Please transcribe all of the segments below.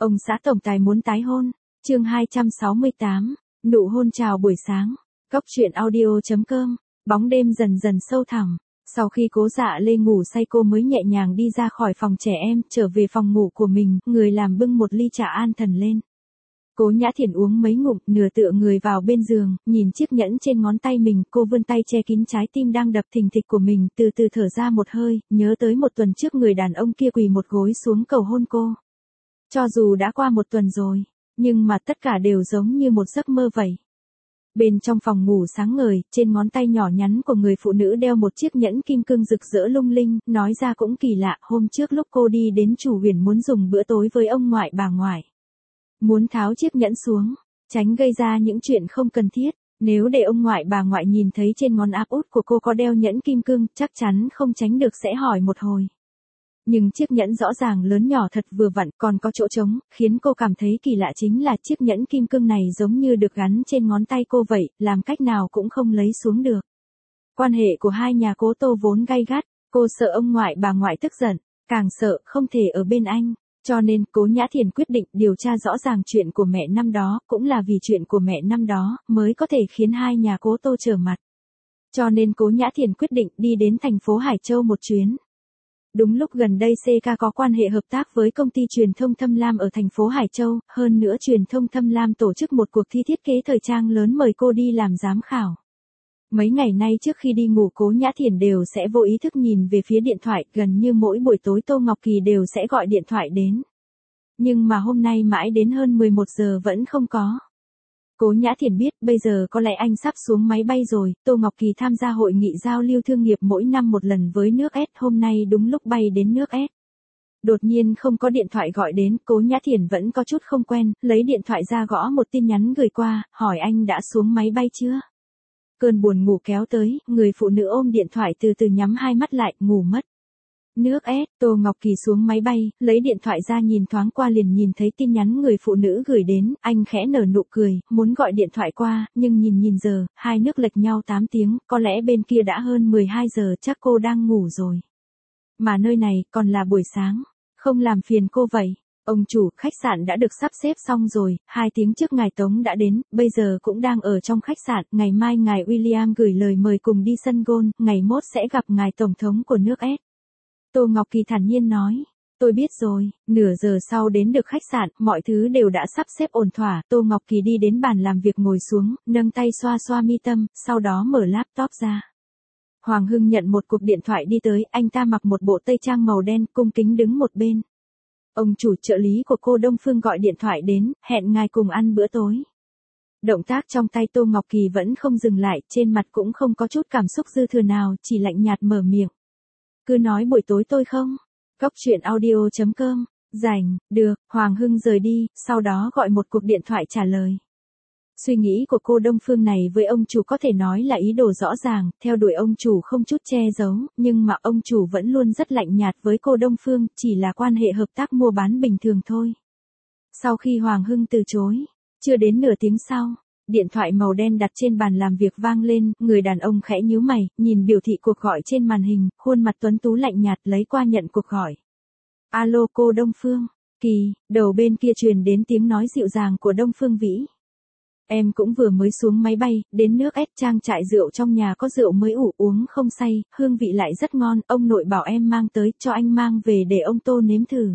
Ông xã tổng tài muốn tái hôn. Chương 268. Nụ hôn chào buổi sáng. Góc truyện audio.com. Bóng đêm dần dần sâu thẳm. Sau khi Cố Dạ Lê ngủ say cô mới nhẹ nhàng đi ra khỏi phòng trẻ em, trở về phòng ngủ của mình, người làm bưng một ly trà an thần lên. Cố Nhã Thiển uống mấy ngụm, nửa tựa người vào bên giường, nhìn chiếc nhẫn trên ngón tay mình, cô vươn tay che kín trái tim đang đập thình thịch của mình, từ từ thở ra một hơi, nhớ tới một tuần trước người đàn ông kia quỳ một gối xuống cầu hôn cô. Cho dù đã qua một tuần rồi, nhưng mà tất cả đều giống như một giấc mơ vậy. Bên trong phòng ngủ sáng ngời, trên ngón tay nhỏ nhắn của người phụ nữ đeo một chiếc nhẫn kim cương rực rỡ lung linh, nói ra cũng kỳ lạ, hôm trước lúc cô đi đến Chủ Huyền muốn dùng bữa tối với ông ngoại bà ngoại. Muốn tháo chiếc nhẫn xuống, tránh gây ra những chuyện không cần thiết, nếu để ông ngoại bà ngoại nhìn thấy trên ngón áp út của cô có đeo nhẫn kim cương, chắc chắn không tránh được sẽ hỏi một hồi. Nhưng chiếc nhẫn rõ ràng lớn nhỏ thật vừa vặn, còn có chỗ trống, khiến cô cảm thấy kỳ lạ chính là chiếc nhẫn kim cương này giống như được gắn trên ngón tay cô vậy, làm cách nào cũng không lấy xuống được. Quan hệ của hai nhà Cố Tô vốn gay gắt, cô sợ ông ngoại bà ngoại tức giận, càng sợ không thể ở bên anh. Cho nên, Cố Nhã Thiển quyết định điều tra rõ ràng chuyện của mẹ năm đó, cũng là vì chuyện của mẹ năm đó, mới có thể khiến hai nhà Cố Tô trở mặt. Cho nên Cố Nhã Thiển quyết định đi đến thành phố Hải Châu một chuyến. Đúng lúc gần đây CK có quan hệ hợp tác với công ty truyền thông Thâm Lam ở thành phố Hải Châu, hơn nữa truyền thông Thâm Lam tổ chức một cuộc thi thiết kế thời trang lớn mời cô đi làm giám khảo. Mấy ngày nay trước khi đi ngủ Cố Nhã Thiển đều sẽ vô ý thức nhìn về phía điện thoại, gần như mỗi buổi tối Tô Ngọc Kỳ đều sẽ gọi điện thoại đến. Nhưng mà hôm nay mãi đến hơn 11 giờ vẫn không có. Cố Nhã Thiển biết bây giờ có lẽ anh sắp xuống máy bay rồi, Tô Ngọc Kỳ tham gia hội nghị giao lưu thương nghiệp mỗi năm một lần với nước S, hôm nay đúng lúc bay đến nước S. Đột nhiên không có điện thoại gọi đến, Cố Nhã Thiển vẫn có chút không quen, lấy điện thoại ra gõ một tin nhắn gửi qua, hỏi anh đã xuống máy bay chưa? Cơn buồn ngủ kéo tới, người phụ nữ ôm điện thoại từ từ nhắm hai mắt lại, ngủ mất. Nước S, Tô Ngọc Kỳ xuống máy bay, lấy điện thoại ra nhìn thoáng qua liền nhìn thấy tin nhắn người phụ nữ gửi đến, anh khẽ nở nụ cười, muốn gọi điện thoại qua, nhưng nhìn giờ, hai nước lệch nhau 8 tiếng, có lẽ bên kia đã hơn 12 giờ, chắc cô đang ngủ rồi. Mà nơi này, còn là buổi sáng, không làm phiền cô vậy. Ông chủ, khách sạn đã được sắp xếp xong rồi, 2 tiếng trước ngài Tống đã đến, bây giờ cũng đang ở trong khách sạn, ngày mai ngài William gửi lời mời cùng đi sân golf, ngày mốt sẽ gặp ngài Tổng thống của nước S. Tô Ngọc Kỳ thản nhiên nói, tôi biết rồi, nửa giờ sau đến được khách sạn, mọi thứ đều đã sắp xếp ổn thỏa, Tô Ngọc Kỳ đi đến bàn làm việc ngồi xuống, nâng tay xoa xoa mi tâm, sau đó mở laptop ra. Hoàng Hưng nhận một cuộc điện thoại đi tới, anh ta mặc một bộ tây trang màu đen, cung kính đứng một bên. Ông chủ trợ lý của cô Đông Phương gọi điện thoại đến, hẹn ngài cùng ăn bữa tối. Động tác trong tay Tô Ngọc Kỳ vẫn không dừng lại, trên mặt cũng không có chút cảm xúc dư thừa nào, chỉ lạnh nhạt mở miệng. Cứ nói buổi tối tôi không? Góc truyện audio.com. Rảnh, được, Hoàng Hưng rời đi, sau đó gọi một cuộc điện thoại trả lời. Suy nghĩ của cô Đông Phương này với ông chủ có thể nói là ý đồ rõ ràng, theo đuổi ông chủ không chút che giấu, nhưng mà ông chủ vẫn luôn rất lạnh nhạt với cô Đông Phương, chỉ là quan hệ hợp tác mua bán bình thường thôi. Sau khi Hoàng Hưng từ chối, chưa đến nửa tiếng sau, điện thoại màu đen đặt trên bàn làm việc vang lên, người đàn ông khẽ nhíu mày, nhìn biểu thị cuộc gọi trên màn hình, khuôn mặt tuấn tú lạnh nhạt lấy qua nhận cuộc gọi. Alo cô Đông Phương, Kỳ, đầu bên kia truyền đến tiếng nói dịu dàng của Đông Phương Vĩ. Em cũng vừa mới xuống máy bay, đến nước S, trang trại rượu trong nhà có rượu mới ủ uống không say, hương vị lại rất ngon, ông nội bảo em mang tới, cho anh mang về để ông Tô nếm thử.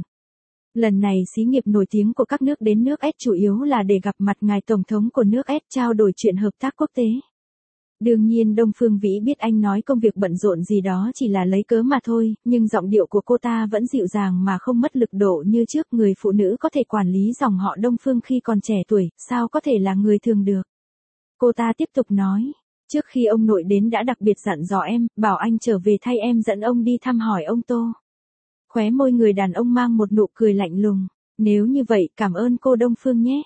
Lần này xí nghiệp nổi tiếng của các nước đến nước S chủ yếu là để gặp mặt ngài Tổng thống của nước S trao đổi chuyện hợp tác quốc tế. Đương nhiên Đông Phương Vĩ biết anh nói công việc bận rộn gì đó chỉ là lấy cớ mà thôi, nhưng giọng điệu của cô ta vẫn dịu dàng mà không mất lực độ như trước, người phụ nữ có thể quản lý dòng họ Đông Phương khi còn trẻ tuổi, sao có thể là người thường được. Cô ta tiếp tục nói, trước khi ông nội đến đã đặc biệt dặn dò em, bảo anh trở về thay em dẫn ông đi thăm hỏi ông Tô. Khóe môi người đàn ông mang một nụ cười lạnh lùng, nếu như vậy cảm ơn cô Đông Phương nhé.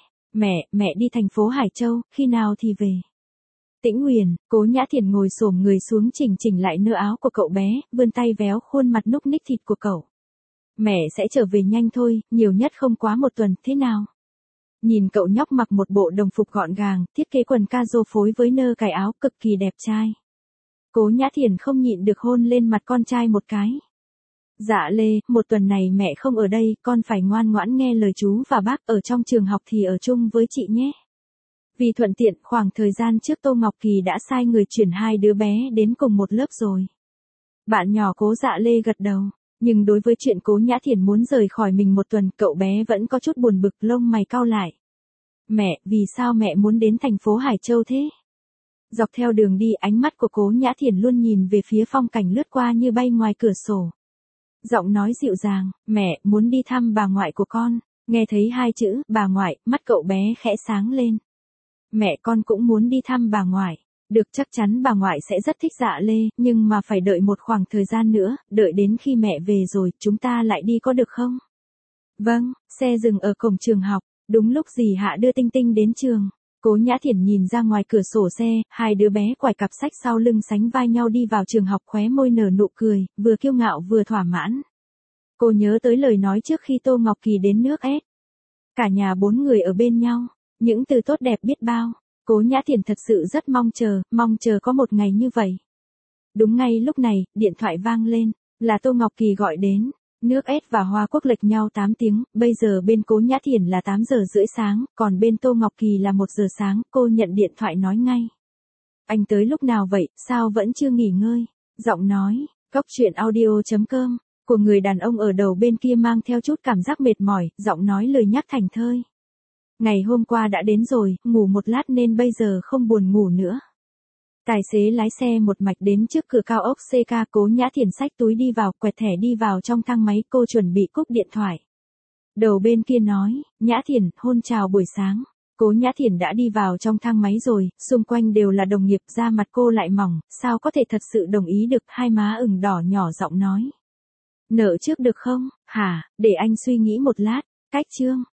Mẹ đi thành phố Hải Châu, khi nào thì về? Tĩnh Huyền, Cố Nhã Thiển ngồi xổm người xuống chỉnh lại nơ áo của cậu bé, vươn tay véo khuôn mặt núc ních thịt của cậu. Mẹ sẽ trở về nhanh thôi, nhiều nhất không quá một tuần, thế nào? Nhìn cậu nhóc mặc một bộ đồng phục gọn gàng, thiết kế quần casual phối với nơ cài áo cực kỳ đẹp trai. Cố Nhã Thiển không nhịn được hôn lên mặt con trai một cái. Dạ Lê, một tuần này mẹ không ở đây, con phải ngoan ngoãn nghe lời chú và bác, ở trong trường học thì ở chung với chị nhé. Vì thuận tiện, khoảng thời gian trước Tô Ngọc Kỳ đã sai người chuyển hai đứa bé đến cùng một lớp rồi. Bạn nhỏ Cố Dạ Lê gật đầu, nhưng đối với chuyện Cố Nhã Thiển muốn rời khỏi mình một tuần, cậu bé vẫn có chút buồn bực, lông mày cau lại. Mẹ, vì sao mẹ muốn đến thành phố Hải Châu thế? Dọc theo đường đi, ánh mắt của Cố Nhã Thiển luôn nhìn về phía phong cảnh lướt qua như bay ngoài cửa sổ. Giọng nói dịu dàng, mẹ, muốn đi thăm bà ngoại của con. Nghe thấy hai chữ, bà ngoại, mắt cậu bé khẽ sáng lên. Mẹ, con cũng muốn đi thăm bà ngoại. Được, chắc chắn bà ngoại sẽ rất thích Dạ Lê, nhưng mà phải đợi một khoảng thời gian nữa, đợi đến khi mẹ về rồi, chúng ta lại đi có được không? Vâng, xe dừng ở cổng trường học, đúng lúc dì Hạ đưa Tinh Tinh đến trường. Cố Nhã Thiển nhìn ra ngoài cửa sổ xe, hai đứa bé quải cặp sách sau lưng sánh vai nhau đi vào trường học, khóe môi nở nụ cười, vừa kiêu ngạo vừa thỏa mãn. Cô nhớ tới lời nói trước khi Tô Ngọc Kỳ đến nước S. Cả nhà 4 người ở bên nhau, những từ tốt đẹp biết bao. Cố Nhã Thiển thật sự rất mong chờ có một ngày như vậy. Đúng ngay lúc này, điện thoại vang lên, là Tô Ngọc Kỳ gọi đến. Nước S và Hoa Quốc lệch nhau 8 tiếng, bây giờ bên Cố Nhã Thiển là 8 giờ rưỡi sáng, còn bên Tô Ngọc Kỳ là 1 giờ sáng, cô nhận điện thoại nói ngay. Anh tới lúc nào vậy, sao vẫn chưa nghỉ ngơi? Giọng nói, coctruyện.audio.com, của người đàn ông ở đầu bên kia mang theo chút cảm giác mệt mỏi, giọng nói lời nhắc thành thơi. Ngày hôm qua đã đến rồi, ngủ một lát nên bây giờ không buồn ngủ nữa. Tài xế lái xe một mạch đến trước cửa cao ốc CK. Cố Nhã Thiển xách túi đi vào, quẹt thẻ đi vào trong thang máy, cô chuẩn bị cúp điện thoại. Đầu bên kia nói, Nhã Thiển, hôn chào buổi sáng. Cố Nhã Thiển đã đi vào trong thang máy rồi, xung quanh đều là đồng nghiệp, da mặt cô lại mỏng, sao có thể thật sự đồng ý được, hai má ửng đỏ nhỏ giọng nói. Nợ trước được không, hả, để anh suy nghĩ một lát, cách chương.